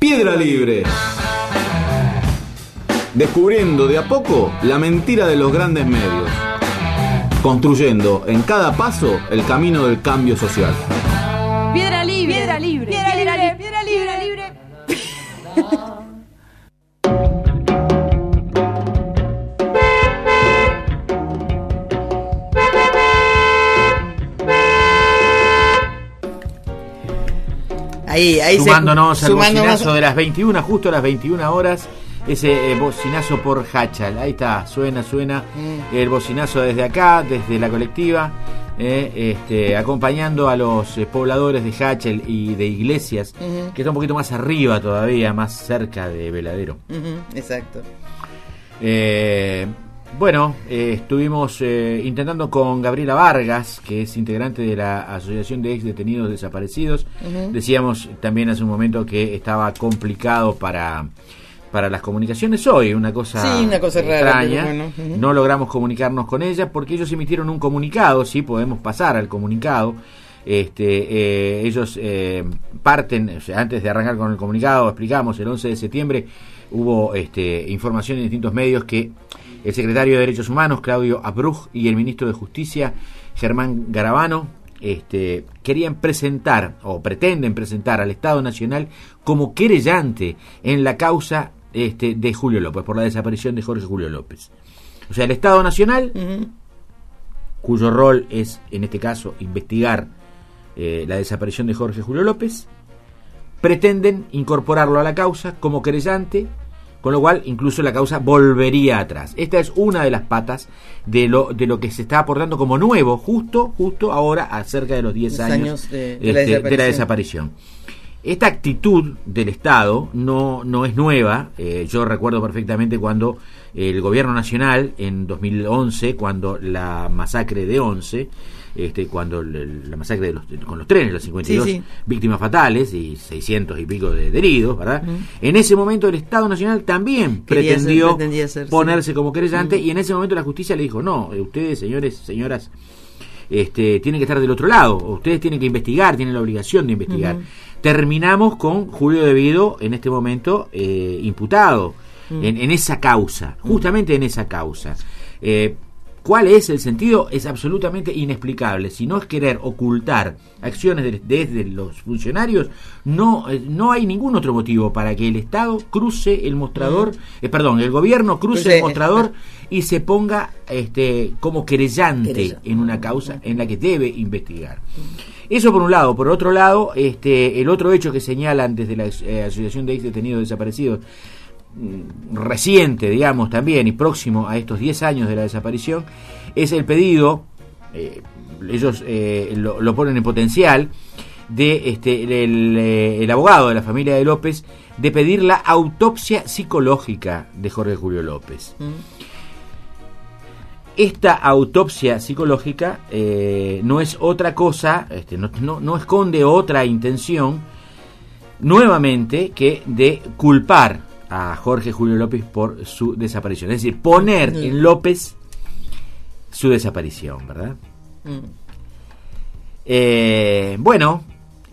Piedra Libre. Descubriendo de a poco la mentira de los grandes medios. Construyendo en cada paso el camino del cambio social. Piedra Libre. Piedra Libre. Piedra Libre. Piedra Libre. Ahí sumándonos al bocinazo de las 21, justo a las 21 horas, ese bocinazo por Hachal. Ahí está, suena el bocinazo desde acá, desde la colectiva, acompañando a los pobladores de Hachal y de Iglesias, que está un poquito más arriba todavía, más cerca de Veladero. Exacto. Bueno, estuvimos intentando con Gabriela Vargas, que es integrante de la Asociación de Ex Detenidos Desaparecidos. Decíamos también hace un momento que estaba complicado para las comunicaciones hoy, una cosa extraña. Rara, bueno. No logramos comunicarnos con ella porque ellos emitieron un comunicado. Sí, podemos pasar al comunicado. Ellos parten, o sea, antes de arrancar con el comunicado, explicamos, el 11 de septiembre hubo información en distintos medios que el secretario de Derechos Humanos, Claudio Abruj, y el ministro de Justicia, Germán Garabano, querían presentar, o pretenden presentar, al Estado Nacional como querellante en la causa de Julio López, por la desaparición de Jorge Julio López. O sea, el Estado Nacional, cuyo rol es, en este caso, investigar la desaparición de Jorge Julio López, pretenden incorporarlo a la causa como querellante, con lo cual incluso la causa volvería atrás. Esta es una de las patas de lo que se está aportando como nuevo, justo ahora, acerca de los 10 años de la desaparición. Esta actitud del Estado no es nueva. Yo recuerdo perfectamente cuando el gobierno nacional, en 2011, cuando la masacre de Once, cuando la masacre con los trenes, los 52 víctimas fatales y 600 y pico de heridos, ¿verdad? En ese momento el Estado Nacional también pretendía ponerse como querellante, y en ese momento la justicia le dijo: no, ustedes, señores, señoras, tienen que estar del otro lado, ustedes tienen que investigar, tienen la obligación de investigar. Terminamos con Julio De Vido en este momento imputado en esa causa, justamente en esa causa. ¿Cuál es el sentido? Es absolutamente inexplicable. Si no es querer ocultar acciones desde los funcionarios, no hay ningún otro motivo para que el Estado cruce el mostrador, el gobierno cruce el mostrador y se ponga como querellante en una causa en la que debe investigar. Eso por un lado. Por otro lado, el otro hecho que señalan desde la Asociación de Ex Detenidos Desaparecidos, reciente, digamos, también, y próximo a estos 10 años de la desaparición, es el pedido, ellos lo ponen en potencial, de el abogado de la familia de López, de pedir la autopsia psicológica de Jorge Julio López. Esta autopsia psicológica no es otra cosa, no esconde otra intención, nuevamente, que de culpar a Jorge Julio López por su desaparición, es decir, poner en López su desaparición, ¿verdad? Bueno,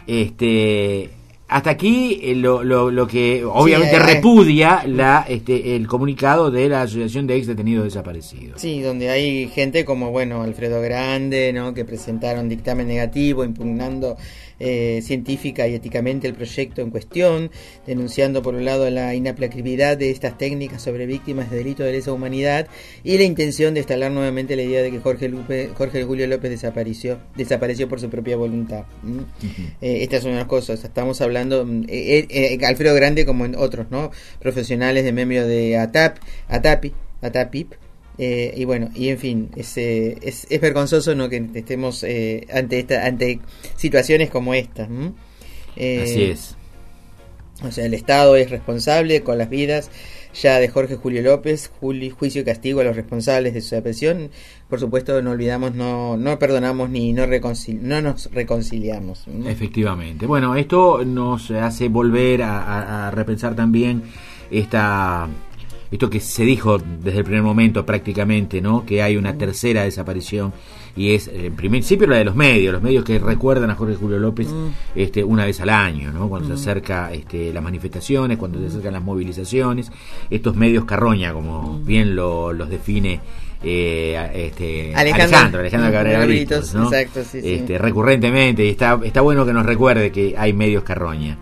hasta aquí lo que obviamente repudia el comunicado de la Asociación de Ex Detenidos Desaparecidos. Sí, donde hay gente como, Alfredo Grande, ¿no?, que presentaron dictamen negativo impugnando científica y éticamente el proyecto en cuestión, denunciando por un lado la inaplacabilidad de estas técnicas sobre víctimas de delitos de lesa humanidad y la intención de instalar nuevamente la idea de que Jorge Julio López desapareció por su propia voluntad. Estas son las cosas. Estamos hablando Alfredo Grande, como en otros, ¿no?, profesionales de medio de ATAPIP. Y en fin, es vergonzoso, ¿no?, que estemos ante situaciones como esta. Así es. O sea, el Estado es responsable con las vidas ya de Jorge Julio López, juicio y castigo a los responsables de su desaparición. Por supuesto, no olvidamos, no perdonamos ni no nos reconciliamos. Efectivamente. Bueno, esto nos hace volver a repensar también esto que se dijo desde el primer momento prácticamente, ¿no? Que hay una tercera desaparición, y es en principio la de los medios que recuerdan a Jorge Julio López una vez al año, ¿no? Cuando se acerca las manifestaciones, cuando se acercan las movilizaciones, estos medios carroña, como bien los define Alejandro Cabrera Britos, ¿no? Exacto, sí. Recurrentemente, y está bueno que nos recuerde que hay medios carroña.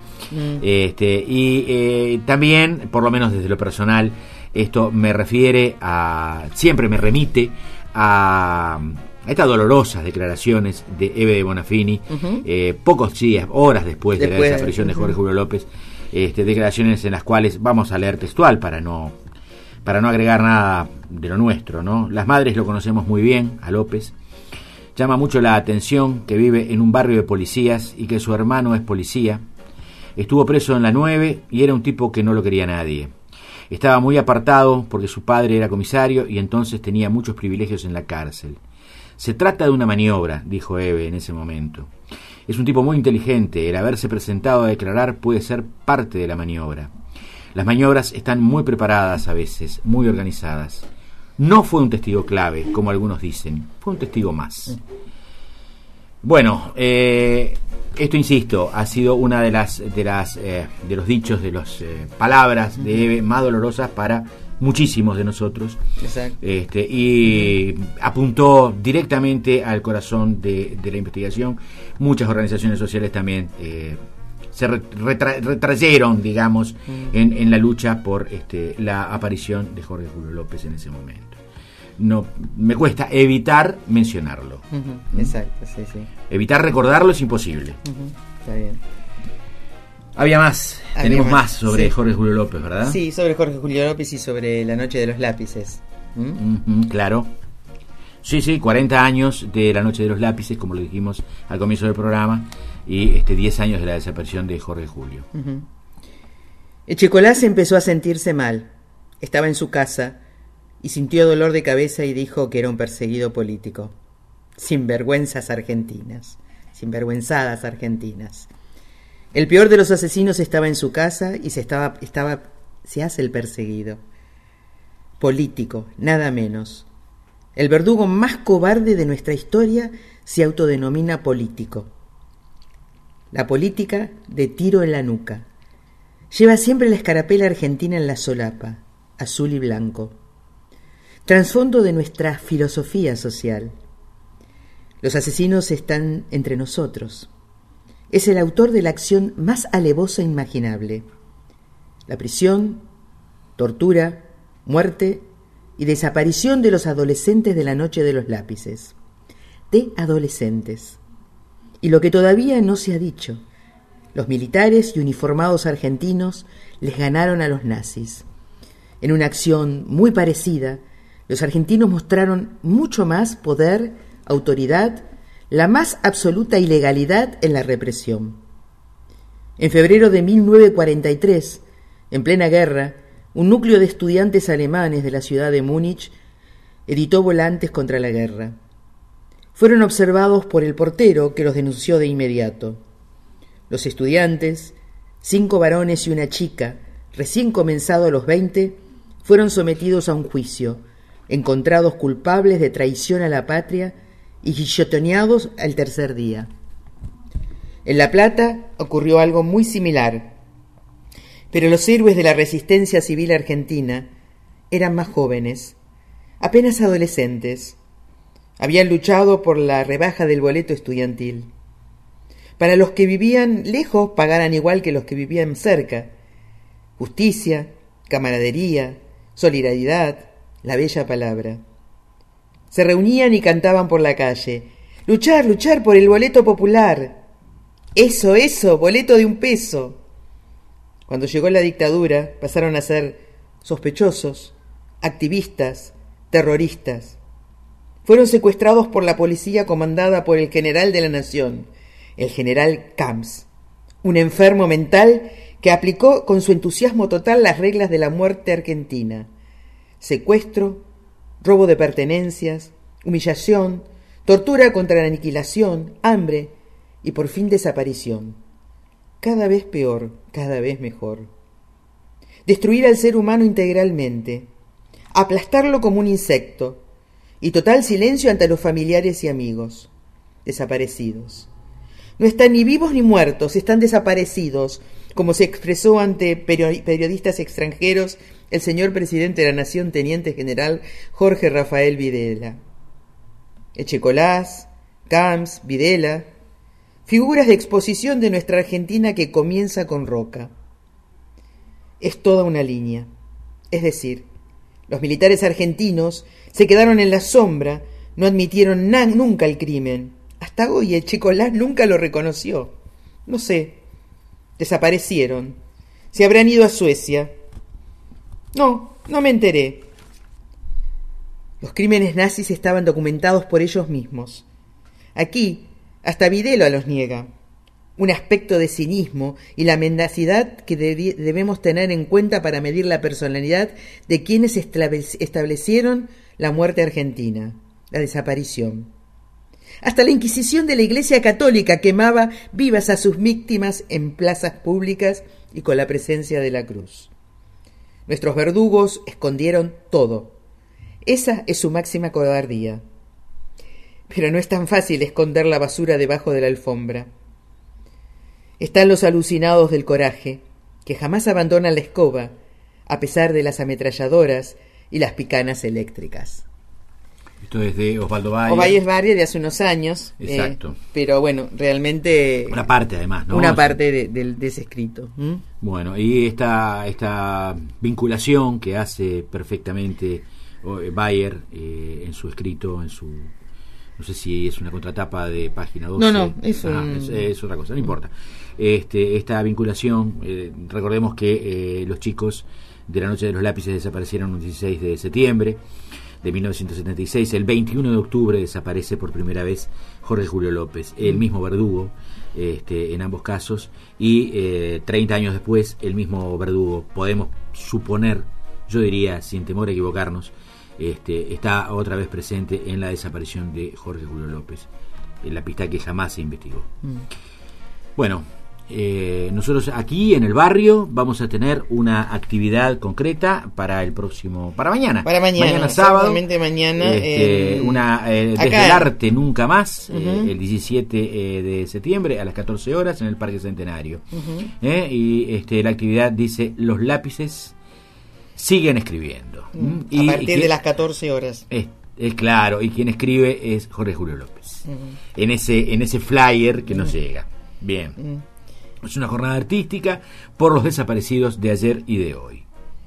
También, por lo menos desde lo personal, esto siempre me remite a estas dolorosas declaraciones de Eve de Bonafini, pocos días, horas después de la desaparición de Jorge Julio López, declaraciones en las cuales vamos a leer textual para no agregar nada de lo nuestro, ¿no? Las madres lo conocemos muy bien a López. Llama mucho la atención que vive en un barrio de policías y que su hermano es policía. Estuvo preso en la 9 y era un tipo que no lo quería nadie. Estaba muy apartado porque su padre era comisario y entonces tenía muchos privilegios en la cárcel. Se trata de una maniobra, dijo Eve en ese momento. Es un tipo muy inteligente. El haberse presentado a declarar puede ser parte de la maniobra. Las maniobras están muy preparadas a veces, muy organizadas. No fue un testigo clave, como algunos dicen. Fue un testigo más. Bueno, esto, insisto, ha sido una de los dichos, de las palabras de Eve más dolorosas para muchísimos de nosotros. Exacto. Y apuntó directamente al corazón de la investigación. Muchas organizaciones sociales también se retrayeron, digamos, en la lucha por la aparición de Jorge Julio López en ese momento. No me cuesta evitar mencionarlo. Exacto, sí. Evitar recordarlo es imposible. Está bien. Tenemos más sobre Jorge Julio López, ¿verdad? Sí, sobre Jorge Julio López y sobre la noche de los lápices. Claro. Sí, 40 años de la noche de los lápices, como lo dijimos al comienzo del programa, y 10 años de la desaparición de Jorge Julio. Echecolás empezó a sentirse mal. Estaba en su casa y sintió dolor de cabeza y dijo que era un perseguido político. Sinvergüenzadas argentinas. El peor de los asesinos estaba en su casa y se hace el perseguido. Político, nada menos. El verdugo más cobarde de nuestra historia se autodenomina político. La política de tiro en la nuca. Lleva siempre la escarapela argentina en la solapa, azul y blanco. Trasfondo de nuestra filosofía social. Los asesinos están entre nosotros. Es el autor de la acción más alevosa imaginable. La prisión, tortura, muerte y desaparición de los adolescentes de la noche de los lápices. De adolescentes. Y lo que todavía no se ha dicho, los militares y uniformados argentinos les ganaron a los nazis. En una acción muy parecida, los argentinos mostraron mucho más poder, autoridad, la más absoluta ilegalidad en la represión. En febrero de 1943, en plena guerra, un núcleo de estudiantes alemanes de la ciudad de Múnich editó volantes contra la guerra. Fueron observados por el portero, que los denunció de inmediato. Los estudiantes, 5 varones y una chica, recién comenzado a los 20, fueron sometidos a un juicio, encontrados culpables de traición a la patria y guillotineados al tercer día. En La Plata ocurrió algo muy similar, pero los héroes de la resistencia civil argentina eran más jóvenes, apenas adolescentes. Habían luchado por la rebaja del boleto estudiantil. Para los que vivían lejos pagaran igual que los que vivían cerca. Justicia, camaradería, solidaridad, la bella palabra. Se reunían y cantaban por la calle. Luchar, luchar por el boleto popular. Eso, boleto de $1. Cuando llegó la dictadura, pasaron a ser sospechosos, activistas, terroristas. Fueron secuestrados por la policía comandada por el general de la Nación, el general Camps, un enfermo mental que aplicó con su entusiasmo total las reglas de la muerte argentina: secuestro, robo de pertenencias, humillación, tortura contra la aniquilación, hambre y por fin desaparición. Cada vez peor, cada vez mejor. destruir al ser humano integralmente, aplastarlo como un insecto, y total silencio ante los familiares y amigos, desaparecidos. No están ni vivos ni muertos, están desaparecidos, como se expresó ante periodistas extranjeros el señor presidente de la Nación, teniente general Jorge Rafael Videla. Echecolás, Camps, Videla, figuras de exposición de nuestra Argentina que comienza con Roca. Es toda una línea, es decir, los militares argentinos se quedaron en la sombra, no admitieron nunca el crimen. Hasta hoy Echecolás nunca lo reconoció. No sé, desaparecieron. Se habrán ido a Suecia. No me enteré. Los crímenes nazis estaban documentados por ellos mismos. Aquí, hasta Videla los niega. Un aspecto de cinismo y la mendacidad que debemos tener en cuenta para medir la personalidad de quienes establecieron la muerte argentina, la desaparición. Hasta la Inquisición de la Iglesia Católica quemaba vivas a sus víctimas en plazas públicas y con la presencia de la cruz. Nuestros verdugos escondieron todo. Esa es su máxima cobardía. Pero no es tan fácil esconder la basura debajo de la alfombra. Están los alucinados del coraje, que jamás abandonan la escoba, a pesar de las ametralladoras y las picanas eléctricas. Esto es de Osvaldo Bayer. Ovalle es Bayer de hace unos años. Exacto. Pero bueno, realmente... Una parte además, ¿no? Una parte de ese escrito. Bueno, y esta vinculación que hace perfectamente Bayer en su escrito, en su... No sé si es una contratapa de página 12. No, es otra cosa, no importa. Esta vinculación, recordemos que los chicos de la Noche de los Lápices desaparecieron el 16 de septiembre de 1976. El 21 de octubre desaparece por primera vez Jorge Julio López, el mismo verdugo en ambos casos, y 30 años después el mismo verdugo, podemos suponer, yo diría sin temor a equivocarnos, está otra vez presente en la desaparición de Jorge Julio López, en la pista que jamás se investigó. Bueno, nosotros aquí en el barrio vamos a tener una actividad concreta para el próximo, para mañana sábado, mañana, desde el arte nunca más, el 17 de septiembre a las 14 horas en el Parque Centenario. Y la actividad dice: los lápices siguen escribiendo. A partir de las 14 horas. Es claro, y quien escribe es Jorge Julio López. En ese flyer que nos llega. Bien. Es una jornada artística por los desaparecidos de ayer y de hoy.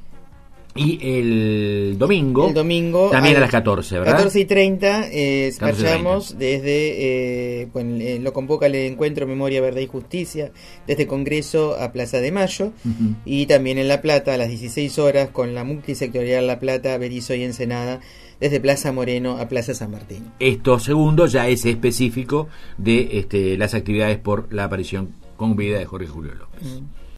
Y el domingo también a las 14, ¿verdad? 14:30 marchamos desde, lo convoca el encuentro Memoria, Verdad y Justicia, desde Congreso a Plaza de Mayo, y también en La Plata a las 16 horas con la multisectorial La Plata, Berizo y Ensenada, desde Plaza Moreno a Plaza San Martín. Esto segundo ya es específico de las actividades por la aparición con vida de Jorge Julio López.